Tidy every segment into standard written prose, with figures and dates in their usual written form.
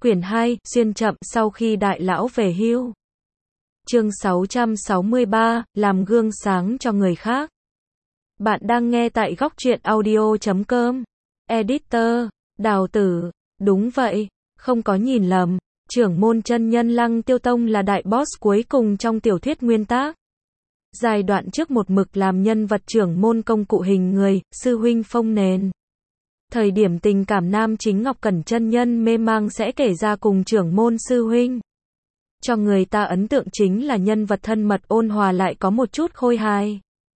Quyển 2, xuyên chậm sau khi đại lão về hưu. Chương 663, làm gương sáng cho người khác. Bạn đang nghe tại góc truyện audio.com. Editor, Đào Tử, đúng vậy, không có nhìn lầm, trưởng môn chân nhân Lăng Tiêu Tông là đại boss cuối cùng trong tiểu thuyết nguyên tác. Giai đoạn trước một mực làm nhân vật trưởng môn công cụ hình người, sư huynh phong nền. Thời điểm tình cảm nam chính Ngọc Cẩn chân nhân mê mang sẽ kể ra cùng trưởng môn sư huynh. Cho người ta ấn tượng chính là nhân vật thân mật ôn hòa lại có một chút khôi hài.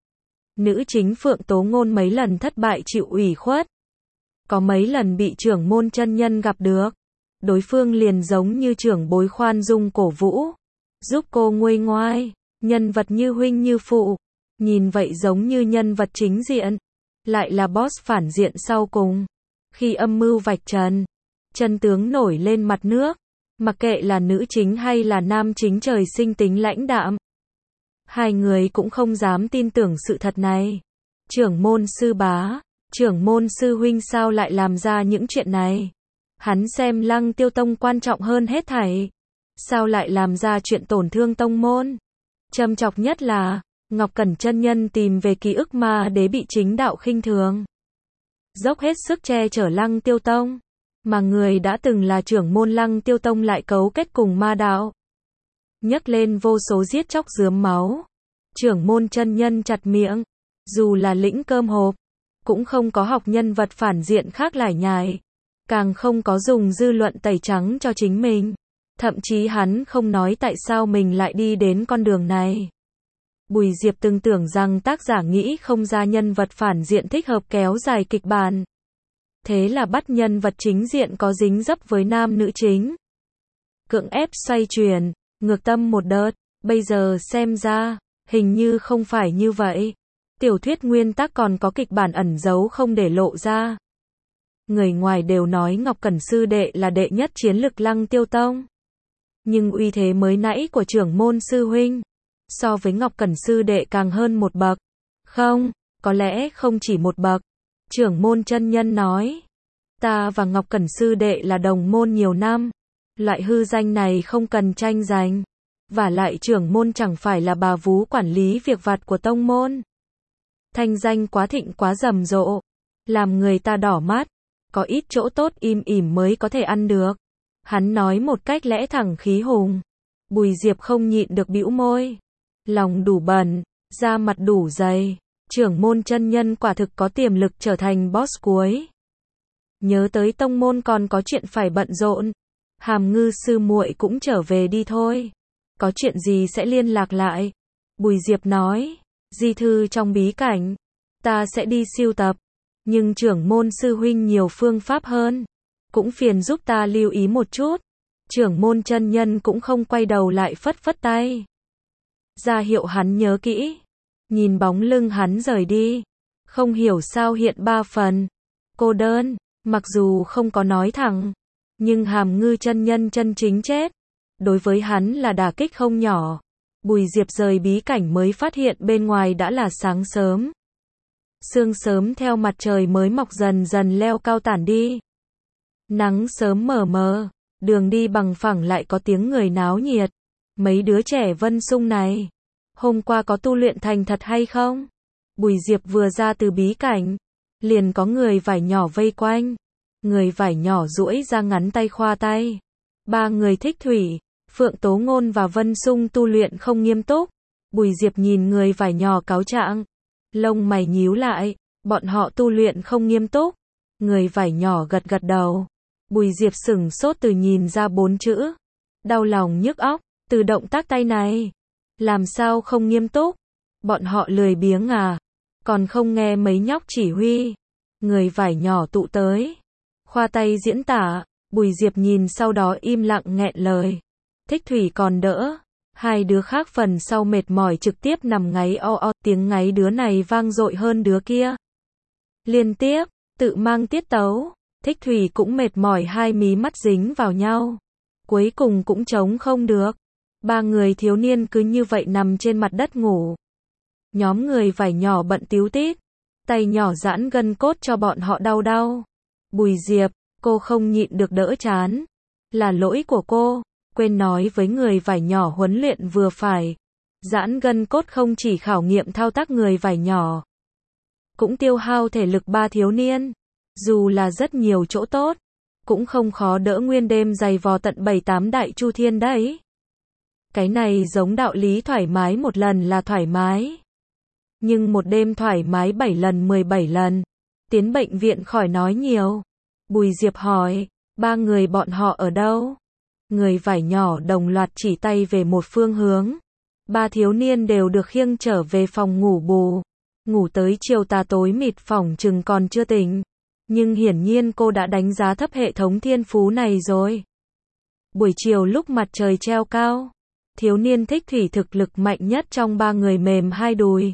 Nữ chính Phượng Tố Ngôn mấy lần thất bại chịu ủy khuất. Có mấy lần bị trưởng môn chân nhân gặp được. Đối phương liền giống như trưởng bối khoan dung cổ vũ. Giúp cô nguôi ngoai. Nhân vật như huynh như phụ. Nhìn vậy giống như nhân vật chính diện. Lại là boss phản diện sau cùng. Khi âm mưu vạch trần, chân tướng nổi lên mặt nước. Mặc kệ là nữ chính hay là nam chính trời sinh tính lãnh đạm. Hai người cũng không dám tin tưởng sự thật này. Trưởng môn sư bá, trưởng môn sư huynh sao lại làm ra những chuyện này? Hắn xem Lăng Tiêu Tông quan trọng hơn hết thảy. Sao lại làm ra chuyện tổn thương tông môn? Châm chọc nhất là, Ngọc Cẩn chân nhân tìm về ký ức ma đế bị chính đạo khinh thường. Dốc hết sức che chở Lăng Tiêu Tông. Mà người đã từng là trưởng môn Lăng Tiêu Tông lại cấu kết cùng ma đạo. Nhắc lên vô số giết chóc rướm máu. Trưởng môn chân nhân chặt miệng. Dù là lĩnh cơm hộp. Cũng không có học nhân vật phản diện khác lải nhải. Càng không có dùng dư luận tẩy trắng cho chính mình. Thậm chí hắn không nói tại sao mình lại đi đến con đường này. Bùi Diệp từng tưởng rằng tác giả nghĩ không ra nhân vật phản diện thích hợp kéo dài kịch bản. Thế là bắt nhân vật chính diện có dính dấp với nam nữ chính. Cưỡng ép xoay chuyển, ngược tâm một đợt, bây giờ xem ra, hình như không phải như vậy. Tiểu thuyết nguyên tác còn có kịch bản ẩn giấu không để lộ ra. Người ngoài đều nói Ngọc Cẩn sư đệ là đệ nhất chiến lực Lăng Tiêu Tông. Nhưng uy thế mới nãy của trưởng môn sư huynh, so với Ngọc Cẩn sư đệ càng hơn một bậc. Không, có lẽ không chỉ một bậc. Trưởng môn chân nhân nói, ta và Ngọc Cẩn sư đệ là đồng môn nhiều năm. Loại hư danh này không cần tranh giành. Và lại trưởng môn chẳng phải là bà vú quản lý việc vặt của tông môn. Thanh danh quá thịnh quá rầm rộ. Làm người ta đỏ mắt. Có ít chỗ tốt im ỉm mới có thể ăn được. Hắn nói một cách lẽ thẳng khí hùng. Bùi Diệp không nhịn được bĩu môi. Lòng đủ bẩn, da mặt đủ dày. Trưởng môn chân nhân quả thực có tiềm lực trở thành boss cuối. Nhớ tới tông môn còn có chuyện phải bận rộn. Hàm Ngư sư muội cũng trở về đi thôi. Có chuyện gì sẽ liên lạc lại. Bùi Diệp nói, di thư trong bí cảnh. Ta sẽ đi sưu tập. Nhưng trưởng môn sư huynh nhiều phương pháp hơn. Cũng phiền giúp ta lưu ý một chút. Trưởng môn chân nhân cũng không quay đầu lại phất phất tay. Ra hiệu hắn nhớ kỹ. Nhìn bóng lưng hắn rời đi. Không hiểu sao hiện ba phần. Cô đơn, mặc dù không có nói thẳng. Nhưng Hàm Ngư chân nhân chân chính chết. Đối với hắn là đả kích không nhỏ. Bùi Diệp rời bí cảnh mới phát hiện bên ngoài đã là sáng sớm. Sương sớm theo mặt trời mới mọc dần dần leo cao tản đi. Nắng sớm mờ mờ. Đường đi bằng phẳng lại có tiếng người náo nhiệt. Mấy đứa trẻ Vân Sung này. Hôm qua có tu luyện thành thật hay không? Bùi Diệp vừa ra từ bí cảnh. Liền có người vải nhỏ vây quanh. Người vải nhỏ duỗi ra ngắn tay khoa tay. Ba người Thích Thủy, Phượng Tố Ngôn và Vân Sung tu luyện không nghiêm túc. Bùi Diệp nhìn người vải nhỏ cáo trạng. Lông mày nhíu lại. Bọn họ tu luyện không nghiêm túc. Người vải nhỏ gật gật đầu. Bùi Diệp sửng sốt từ nhìn ra 4 chữ. Đau lòng nhức óc. Từ động tác tay này. Làm sao không nghiêm túc? Bọn họ lười biếng à? Còn không nghe mấy nhóc chỉ huy. Người vải nhỏ tụ tới. Khoa tay diễn tả. Bùi Diệp nhìn sau đó im lặng nghẹn lời. Thích Thủy còn đỡ. Hai đứa khác phần sau mệt mỏi trực tiếp nằm ngáy o o. Tiếng ngáy đứa này vang dội hơn đứa kia. Liên tiếp, tự mang tiết tấu. Thích Thủy cũng mệt mỏi, hai mí mắt dính vào nhau. Cuối cùng cũng chống không được. Ba người thiếu niên cứ như vậy nằm trên mặt đất ngủ. Nhóm người vải nhỏ bận tíu tít. Tay nhỏ giãn gân cốt cho bọn họ đau đau. Bùi Diệp, cô không nhịn được đỡ chán. Là lỗi của cô, quên nói với người vải nhỏ huấn luyện vừa phải. Giãn gân cốt không chỉ khảo nghiệm thao tác người vải nhỏ, cũng tiêu hao thể lực ba thiếu niên. Dù là rất nhiều chỗ tốt, cũng không khó đỡ nguyên đêm dày vò tận 7-8 đại chu thiên đấy. Cái này giống đạo lý thoải mái một lần là thoải mái. Nhưng một đêm thoải mái 7 lần 17 lần. Tiến bệnh viện khỏi nói nhiều. Bùi Diệp hỏi, ba người bọn họ ở đâu? Người vải nhỏ đồng loạt chỉ tay về một phương hướng. Ba thiếu niên đều được khiêng trở về phòng ngủ bù. Ngủ tới chiều tà tối mịt phỏng chừng còn chưa tỉnh. Nhưng hiển nhiên cô đã đánh giá thấp hệ thống thiên phú này rồi. Buổi chiều lúc mặt trời treo cao, thiếu niên Thích Thủy thực lực mạnh nhất trong ba người mềm hai đùi.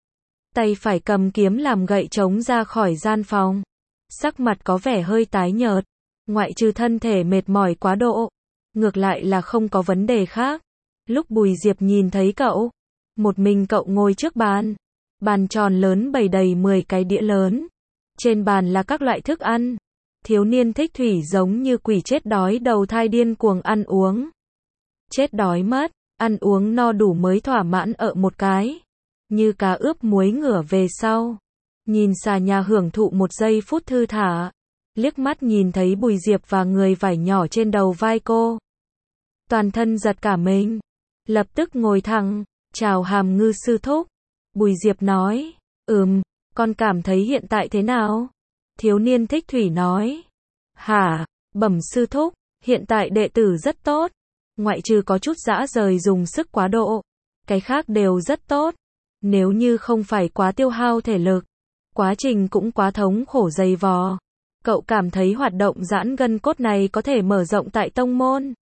Tay phải cầm kiếm làm gậy chống ra khỏi gian phòng. Sắc mặt có vẻ hơi tái nhợt, ngoại trừ thân thể mệt mỏi quá độ. Ngược lại là không có vấn đề khác. Lúc Bùi Diệp nhìn thấy cậu, một mình cậu ngồi trước bàn. Bàn tròn lớn bày đầy 10 cái đĩa lớn. Trên bàn là các loại thức ăn. Thiếu niên Thích Thủy giống như quỷ chết đói đầu thai điên cuồng ăn uống. Chết đói mất, ăn uống no đủ mới thỏa mãn ở một cái. Như cá ướp muối ngửa về sau. Nhìn xà nhà hưởng thụ một giây phút thư thả. Liếc mắt nhìn thấy Bùi Diệp và người vải nhỏ trên đầu vai cô. Toàn thân giật cả mình. Lập tức ngồi thẳng, chào Hàm Ngư sư thúc. Bùi Diệp nói, con cảm thấy hiện tại thế nào? Thiếu niên Thích Thủy nói, hả, bẩm sư thúc, hiện tại đệ tử rất tốt. Ngoại trừ có chút dã rời dùng sức quá độ. Cái khác đều rất tốt. Nếu như không phải quá tiêu hao thể lực, quá trình cũng quá thống khổ dày vò. Cậu cảm thấy hoạt động giãn gân cốt này có thể mở rộng tại tông môn.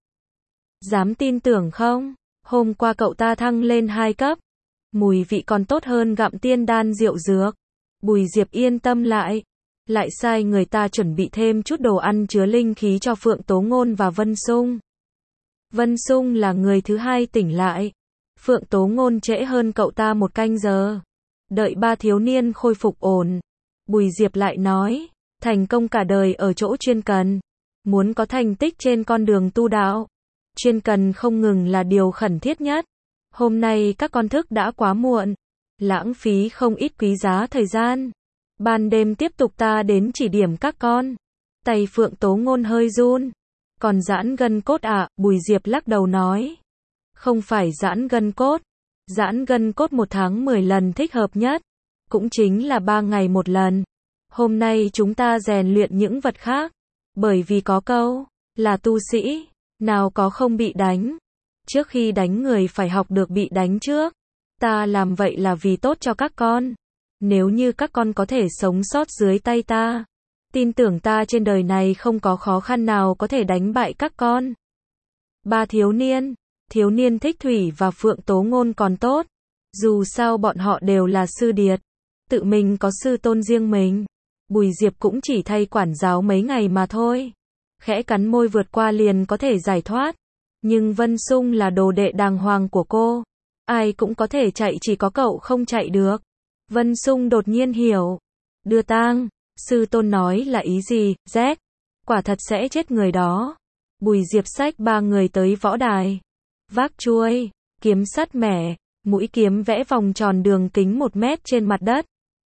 Dám tin tưởng không? Hôm qua cậu ta thăng lên 2 cấp. Mùi vị còn tốt hơn gặm tiên đan rượu dược. Bùi Diệp yên tâm lại. Lại sai người ta chuẩn bị thêm chút đồ ăn chứa linh khí cho Phượng Tố Ngôn và Vân Sung. Vân Sung là người thứ hai tỉnh lại. Phượng Tố Ngôn trễ hơn cậu ta 1 canh giờ. Đợi ba thiếu niên khôi phục ổn. Bùi Diệp lại nói, thành công cả đời ở chỗ chuyên cần. Muốn có thành tích trên con đường tu đạo, chuyên cần không ngừng là điều khẩn thiết nhất. Hôm nay các con thức đã quá muộn. Lãng phí không ít quý giá thời gian. Ban đêm tiếp tục ta đến chỉ điểm các con. Tay Phượng Tố Ngôn hơi run. Còn giãn gân cốt ạ? Bùi Diệp lắc đầu nói. Không phải giãn gân cốt. Giãn gân cốt 1 tháng 10 lần thích hợp nhất. Cũng chính là 3 ngày 1 lần. Hôm nay chúng ta rèn luyện những vật khác. Bởi vì có câu, là tu sĩ, nào có không bị đánh. Trước khi đánh người phải học được bị đánh trước. Ta làm vậy là vì tốt cho các con. Nếu như các con có thể sống sót dưới tay ta, tin tưởng ta trên đời này không có khó khăn nào có thể đánh bại các con. Ba thiếu niên Thích Thủy và Phượng Tố Ngôn còn tốt. Dù sao bọn họ đều là sư điệt. Tự mình có sư tôn riêng mình. Bùi Diệp cũng chỉ thay quản giáo mấy ngày mà thôi. Khẽ cắn môi vượt qua liền có thể giải thoát. Nhưng Vân Sung là đồ đệ đàng hoàng của cô. Ai cũng có thể chạy, chỉ có cậu không chạy được. Vân Sung đột nhiên hiểu. Đưa tang, sư tôn nói là ý gì, Jack? Quả thật sẽ chết người đó. Bùi Diệp xách 3 người tới võ đài. Vác chuôi, kiếm sắt mẻ, mũi kiếm vẽ vòng tròn đường kính 1 mét trên mặt đất.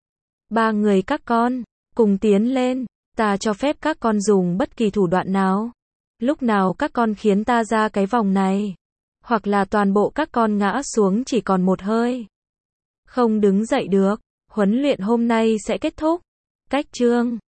3 người các con, cùng tiến lên. Ta cho phép các con dùng bất kỳ thủ đoạn nào. Lúc nào các con khiến ta ra cái vòng này, hoặc là toàn bộ các con ngã xuống chỉ còn một hơi, không đứng dậy được, huấn luyện hôm nay sẽ kết thúc. Cách chương